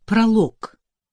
Пролог.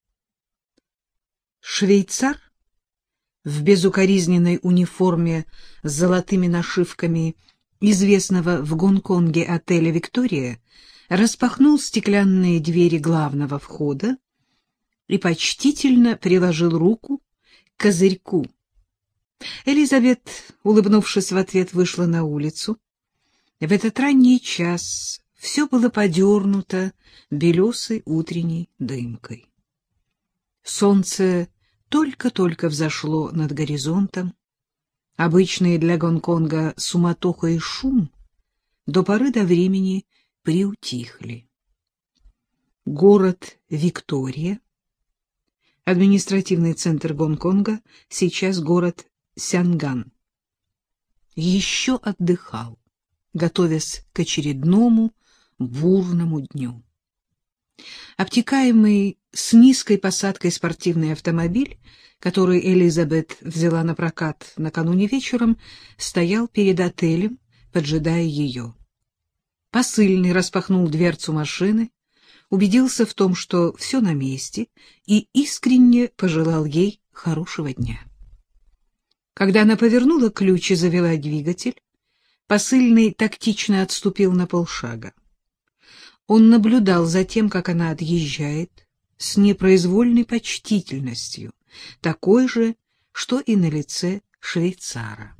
Швейцар в безукоризненной униформе с золотыми нашивками известного в Гонконге отеля «Виктория» распахнул стеклянные двери главного входа и почтительно приложил руку к козырьку. Элизабет, улыбнувшись в ответ, вышла на улицу. В этот ранний час все было подернуто белесой утренней дымкой. Солнце только-только взошло над горизонтом. Обычные для Гонконга суматоха и шум до поры до времени приутихли. Город Виктория, административный центр Гонконга, сейчас город Сянган, еще отдыхал, готовясь к очередному бурному дню. Обтекаемый с низкой посадкой спортивный автомобиль, который Элизабет взяла на прокат накануне вечером, стоял перед отелем, поджидая ее. Посыльный распахнул дверцу машины, убедился в том, что все на месте, и искренне пожелал ей хорошего дня. Когда она повернула ключ и завела двигатель, посыльный тактично отступил на полшага. Он наблюдал за тем, как она отъезжает, с непроизвольной почтительностью, такой же, что и на лице швейцара.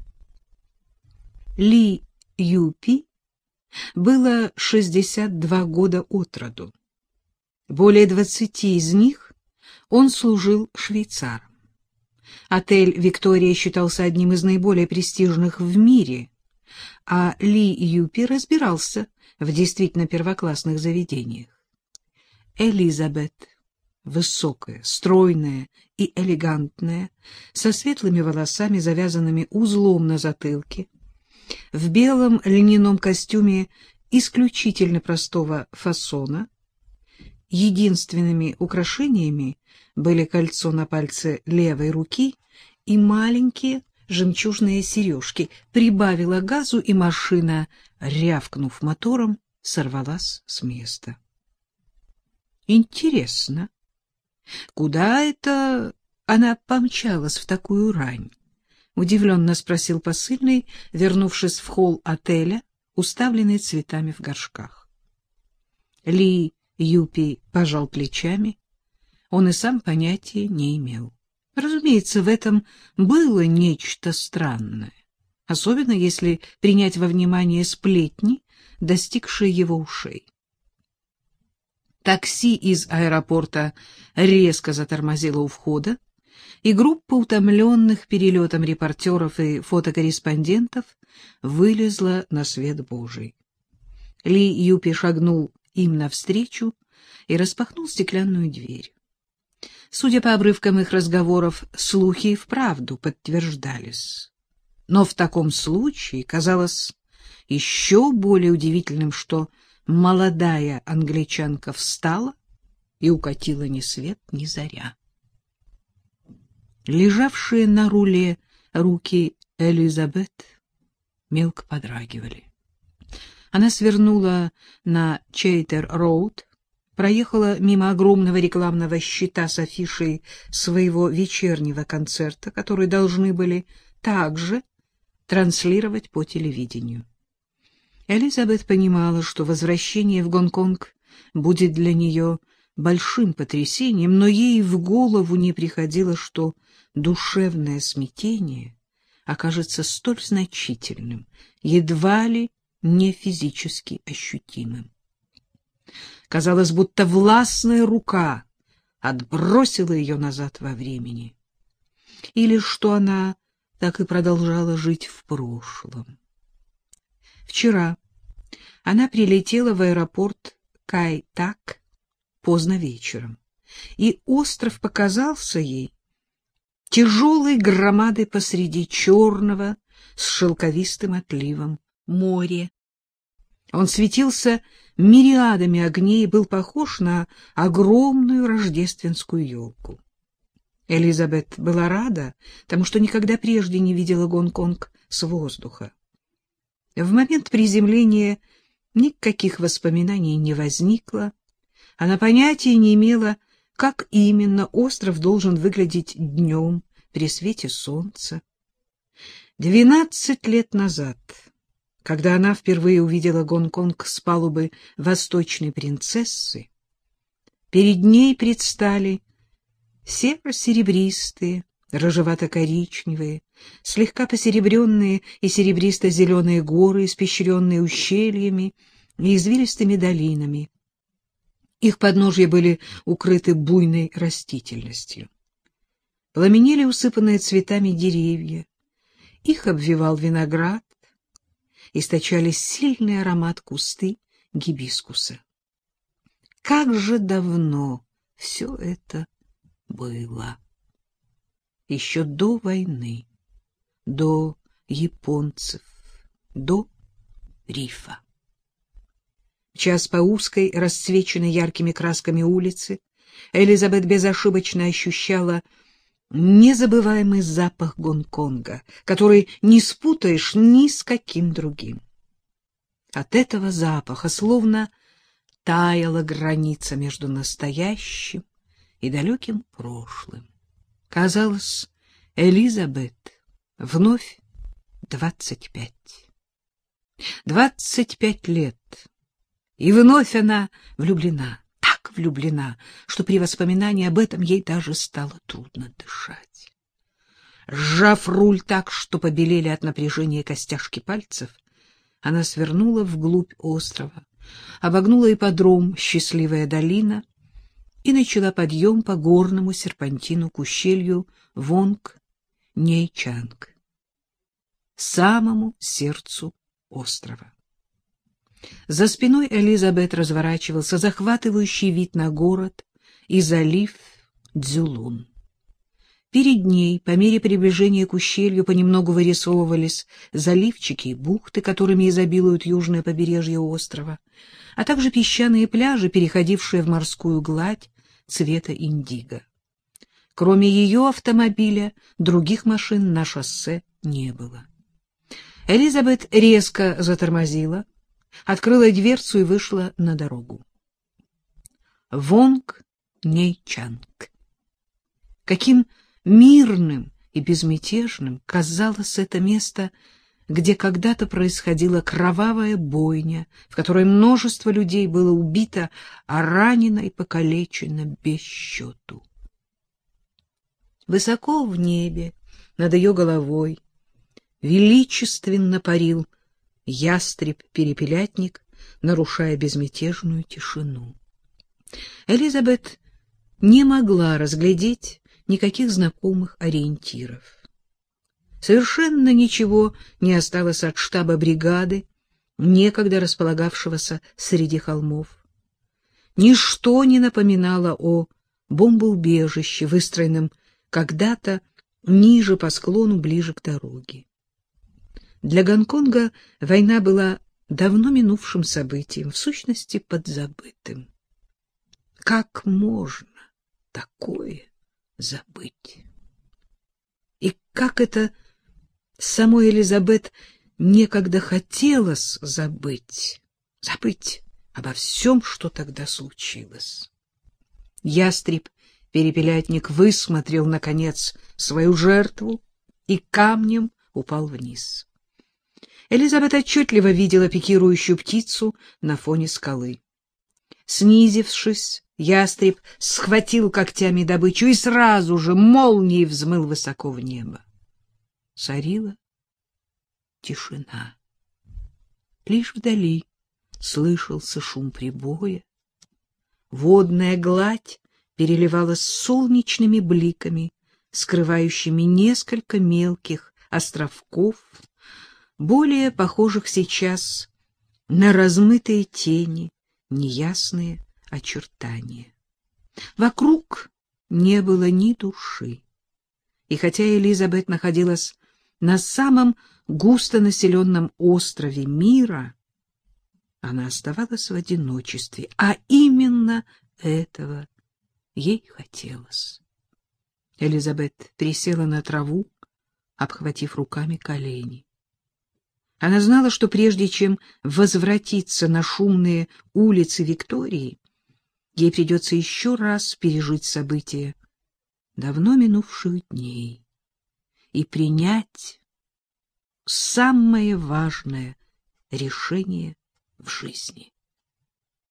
Ли Юпи было 62 года от роду. Более 20 из них он служил швейцаром. Отель «Виктория» считался одним из наиболее престижных в мире, а Ли Юпи разбирался в действительно первоклассных заведениях. Элизабет, высокая, стройная и элегантная, со светлыми волосами, завязанными узлом на затылке, в белом льняном костюме исключительно простого фасона. Единственными украшениями были кольцо на пальце левой руки и маленькие жемчужные сережки. Прибавила газу, и машина, рявкнув мотором, сорвалась с места. Интересно, куда это она помчалась в такую рань? Удивленно спросил посыльный, вернувшись в холл отеля, уставленный цветами в горшках. Ли Юпи пожал плечами. Он и сам понятия не имел. Разумеется, в этом было нечто странное, особенно если принять во внимание сплетни, достигшие его ушей. Такси из аэропорта резко затормозило у входа, и группа утомленных перелетом репортеров и фотокорреспондентов вылезла на свет Божий. Ли Юпи шагнул им навстречу и распахнул стеклянную дверь. Судя по обрывкам их разговоров, слухи и вправду подтверждались. Но в таком случае казалось еще более удивительным, что молодая англичанка встала и укатила ни свет ни заря. Лежавшие на руле руки Элизабет мелко подрагивали. Она свернула на Чейтер-роуд, проехала мимо огромного рекламного щита с афишей своего вечернего концерта, который должны были также транслировать по телевидению. Элизабет понимала, что возвращение в Гонконг будет для нее большим потрясением, но ей в голову не приходило, что душевное смятение окажется столь значительным, едва ли не физически ощутимым. Казалось, будто властная рука отбросила ее назад во времени, или что она так и продолжала жить в прошлом. Вчера она прилетела в аэропорт Кай-Так поздно вечером, и остров показался ей тяжелой громадой посреди черного с шелковистым отливом моря. Он светился мириадами огней и был похож на огромную рождественскую елку. Элизабет была рада, потому что никогда прежде не видела Гонконг с воздуха. В момент приземления никаких воспоминаний не возникло. Она понятия не имела, как именно остров должен выглядеть днем при свете солнца. 12 лет назад, когда она впервые увидела Гонконг с палубы «Восточной принцессы», перед ней предстали серо-серебристые, рыжевато-коричневые, слегка посеребренные и серебристо-зеленые горы, испещренные ущельями и извилистыми долинами. Их подножья были укрыты буйной растительностью. Пламенели усыпанные цветами деревья, их обвивал виноград, источали сильный аромат кусты гибискуса. Как же давно все это было! Еще до войны, до японцев, до рифа. Час по узкой, расцвеченной яркими красками улице, Элизабет безошибочно ощущала незабываемый запах Гонконга, который не спутаешь ни с каким другим. От этого запаха словно таяла граница между настоящим и далеким прошлым. Казалось, Элизабет вновь 25. 25 лет, и вновь она влюблена, так влюблена, что при воспоминании об этом ей даже стало трудно дышать. Сжав руль так, что побелели от напряжения костяшки пальцев, она свернула вглубь острова, обогнула ипподром «Счастливая долина» и начала подъем по горному серпантину к ущелью Вонг-Нейчанг, самому сердцу острова. За спиной Элизабет разворачивался захватывающий вид на город и залив Цзюлун. Перед ней, по мере приближения к ущелью, понемногу вырисовывались заливчики и бухты, которыми изобилуют южное побережье острова, а также песчаные пляжи, переходившие в морскую гладь цвета индиго. Кроме ее автомобиля, других машин на шоссе не было. Элизабет резко затормозила, открыла дверцу и вышла на дорогу. Вонг-Нейчанг. Каким мирным и безмятежным казалось это место, где когда-то происходила кровавая бойня, в которой множество людей было убито, а ранено и покалечено без счету. Высоко в небе, над ее головой, величественно парил ястреб-перепелятник, нарушая безмятежную тишину. Элизабет не могла разглядеть никаких знакомых ориентиров. Совершенно ничего не осталось от штаба бригады, некогда располагавшегося среди холмов. Ничто не напоминало о бомбоубежище, выстроенном когда-то ниже по склону, ближе к дороге. Для Гонконга война была давно минувшим событием, в сущности подзабытым. Как можно такое забыть? И как это самой Элизабет некогда хотелось забыть обо всем, что тогда случилось. Ястреб-перепелятник высмотрел, наконец, свою жертву и камнем упал вниз. Элизабет отчетливо видела пикирующую птицу на фоне скалы. Снизившись, ястреб схватил когтями добычу и сразу же молнией взмыл высоко в небо. Царила тишина. Лишь вдали слышался шум прибоя. Водная гладь переливалась солнечными бликами, скрывающими несколько мелких островков, более похожих сейчас на размытые тени, неясные очертания. Вокруг не было ни души. И хотя Элизабет находилась на самом густонаселенном острове мира, она оставалась в одиночестве, а именно этого ей хотелось. Элизабет присела на траву, обхватив руками колени. Она знала, что прежде чем возвратиться на шумные улицы Виктории, Ей придется еще раз пережить события давно минувших дней и принять самое важное решение в жизни.